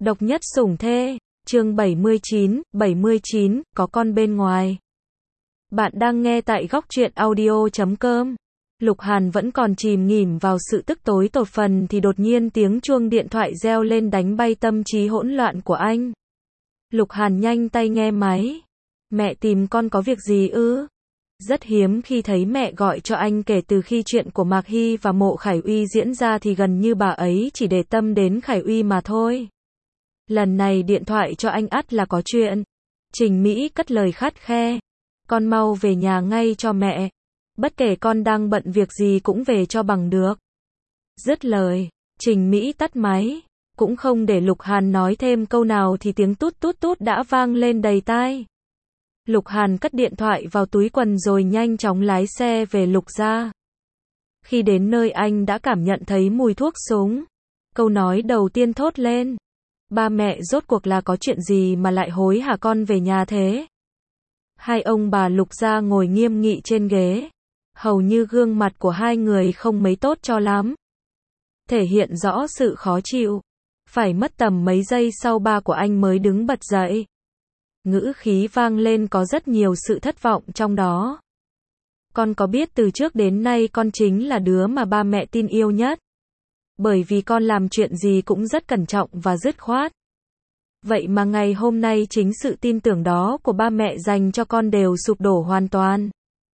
Độc nhất sủng thê, chương 79, có con bên ngoài. Bạn đang nghe tại góc truyện audio.com. Lục Hàn vẫn còn chìm nghỉm vào sự tức tối tột phần thì đột nhiên tiếng chuông điện thoại reo lên đánh bay tâm trí hỗn loạn của anh. Lục Hàn nhanh tay nghe máy. Mẹ tìm con có việc gì ư? Rất hiếm khi thấy mẹ gọi cho anh, kể từ khi chuyện của Mạc Hy và Mộ Khải Uy diễn ra thì gần như bà ấy chỉ để tâm đến Khải Uy mà thôi. Lần này điện thoại cho anh ắt là có chuyện. Trình Mỹ cất lời khắt khe. Con mau về nhà ngay cho mẹ. Bất kể con đang bận việc gì cũng về cho bằng được. Dứt lời, Trình Mỹ tắt máy. Cũng không để Lục Hàn nói thêm câu nào thì tiếng tút tút tút đã vang lên đầy tai. Lục Hàn cất điện thoại vào túi quần rồi nhanh chóng lái xe về Lục gia. Khi đến nơi anh đã cảm nhận thấy mùi thuốc súng. Câu nói đầu tiên thốt lên. Ba mẹ rốt cuộc là có chuyện gì mà lại hối hả con về nhà thế? Hai ông bà Lục gia ngồi nghiêm nghị trên ghế. Hầu như gương mặt của hai người không mấy tốt cho lắm. Thể hiện rõ sự khó chịu. Phải mất tầm mấy giây sau ba của anh mới đứng bật dậy. Ngữ khí vang lên có rất nhiều sự thất vọng trong đó. Con có biết từ trước đến nay con chính là đứa mà ba mẹ tin yêu nhất. Bởi vì con làm chuyện gì cũng rất cẩn trọng và dứt khoát. Vậy mà ngày hôm nay chính sự tin tưởng đó của ba mẹ dành cho con đều sụp đổ hoàn toàn.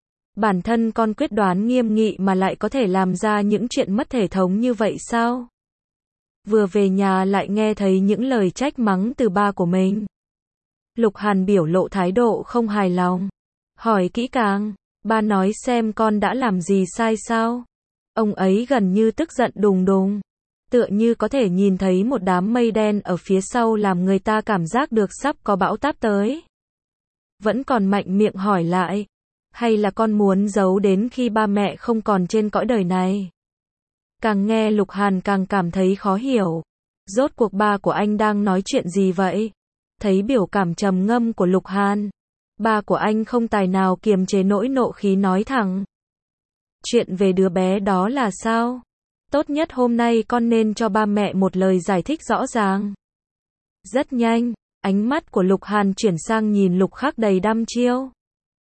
Bản thân con quyết đoán nghiêm nghị mà lại có thể làm ra những chuyện mất thể thống như vậy sao? Vừa về nhà lại nghe thấy những lời trách mắng từ ba của mình. Lục Hàn biểu lộ thái độ không hài lòng. Hỏi kỹ càng, ba nói xem con đã làm gì sai sao? Ông ấy gần như tức giận đùng đùng. Tựa như có thể nhìn thấy một đám mây đen ở phía sau làm người ta cảm giác được sắp có bão táp tới. Vẫn còn mạnh miệng hỏi lại. Hay là con muốn giấu đến khi ba mẹ không còn trên cõi đời này? Càng nghe Lục Hàn càng cảm thấy khó hiểu. Rốt cuộc ba của anh đang nói chuyện gì vậy? Thấy biểu cảm trầm ngâm của Lục Hàn. Ba của anh không tài nào kiềm chế nỗi nộ khí nói thẳng. Chuyện về đứa bé đó là sao? Tốt nhất hôm nay con nên cho ba mẹ một lời giải thích rõ ràng. Rất nhanh, ánh mắt của Lục Hàn chuyển sang nhìn Lục Khắc đầy đăm chiêu.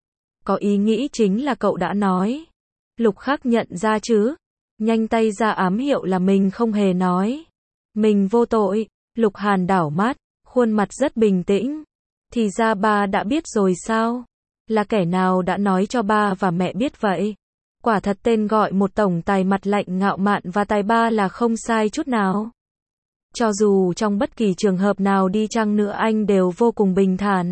Có ý nghĩ chính là cậu đã nói. Lục Khắc nhận ra chứ. Nhanh tay ra ám hiệu là mình không hề nói. Mình vô tội. Lục Hàn đảo mắt, khuôn mặt rất bình tĩnh. Thì ra ba đã biết rồi sao? Là kẻ nào đã nói cho ba và mẹ biết vậy? Quả thật tên gọi một tổng tài mặt lạnh ngạo mạn và tài ba là không sai chút nào. Cho dù trong bất kỳ trường hợp nào đi chăng nữa anh đều vô cùng bình thản.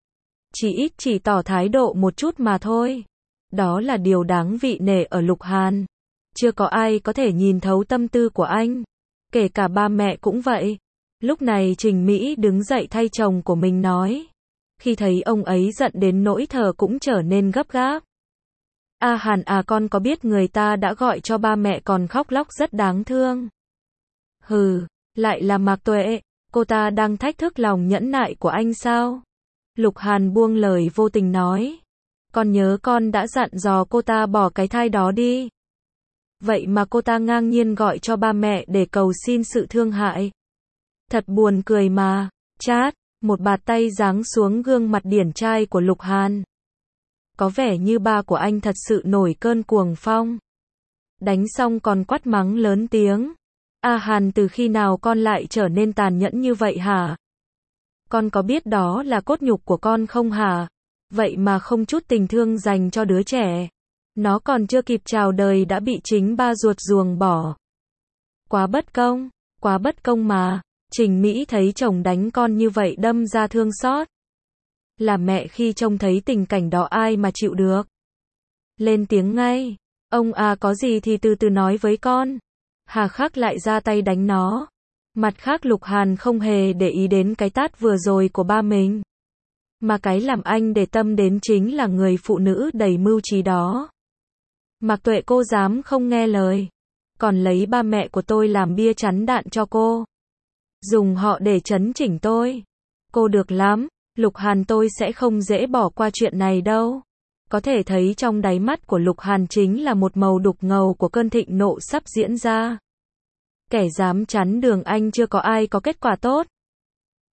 Chỉ tỏ thái độ một chút mà thôi. Đó là điều đáng vị nể ở Lục Hàn. Chưa có ai có thể nhìn thấu tâm tư của anh. Kể cả ba mẹ cũng vậy. Lúc này Trình Mỹ đứng dậy thay chồng của mình nói. Khi thấy ông ấy giận đến nỗi thở cũng trở nên gấp gáp. A Hàn à, con có biết người ta đã gọi cho ba mẹ còn khóc lóc rất đáng thương. Hừ, lại là Mạc Tuệ, cô ta đang thách thức lòng nhẫn nại của anh sao? Lục Hàn buông lời vô tình nói. Con nhớ con đã dặn dò cô ta bỏ cái thai đó đi. Vậy mà cô ta ngang nhiên gọi cho ba mẹ để cầu xin sự thương hại. Thật buồn cười mà. Chát, một bạt tay giáng xuống gương mặt điển trai của Lục Hàn. Có vẻ như ba của anh thật sự nổi cơn cuồng phong. Đánh xong còn quát mắng lớn tiếng. A Hàn, từ khi nào con lại trở nên tàn nhẫn như vậy hả? Con có biết đó là cốt nhục của con không hả? Vậy mà không chút tình thương dành cho đứa trẻ. Nó còn chưa kịp chào đời đã bị chính ba ruột ruồng bỏ. Quá bất công mà. Trình Mỹ thấy chồng đánh con như vậy đâm ra thương xót. Là mẹ khi trông thấy tình cảnh đó ai mà chịu được. Lên tiếng ngay. Ông à, có gì thì từ từ nói với con. Hà Khắc lại ra tay đánh nó. Mặt khác Lục Hàn không hề để ý đến cái tát vừa rồi của ba mình. Mà cái làm anh để tâm đến chính là người phụ nữ đầy mưu trí đó. Mạc Tuệ, cô dám không nghe lời. Còn lấy ba mẹ của tôi làm bia chắn đạn cho cô. Dùng họ để trấn chỉnh tôi. Cô được lắm. Lục Hàn, tôi sẽ không dễ bỏ qua chuyện này đâu. Có thể thấy trong đáy mắt của Lục Hàn chính là một màu đục ngầu của cơn thịnh nộ sắp diễn ra. Kẻ dám chắn đường anh chưa có ai có kết quả tốt.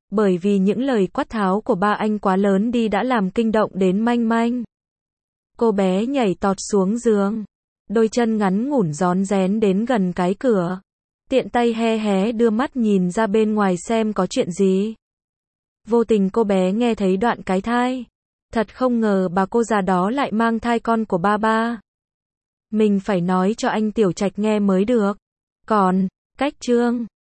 Bởi vì những lời quát tháo của ba anh quá lớn đi đã làm kinh động đến Manh Manh. Cô bé nhảy tọt xuống giường. Đôi chân ngắn ngủn rón rén đến gần cái cửa. Tiện tay hé hé đưa mắt nhìn ra bên ngoài xem có chuyện gì. Vô tình cô bé nghe thấy đoạn cái thai. Thật không ngờ bà cô già đó lại mang thai con của ba. Mình phải nói cho anh Tiểu Trạch nghe mới được. Còn, cách chương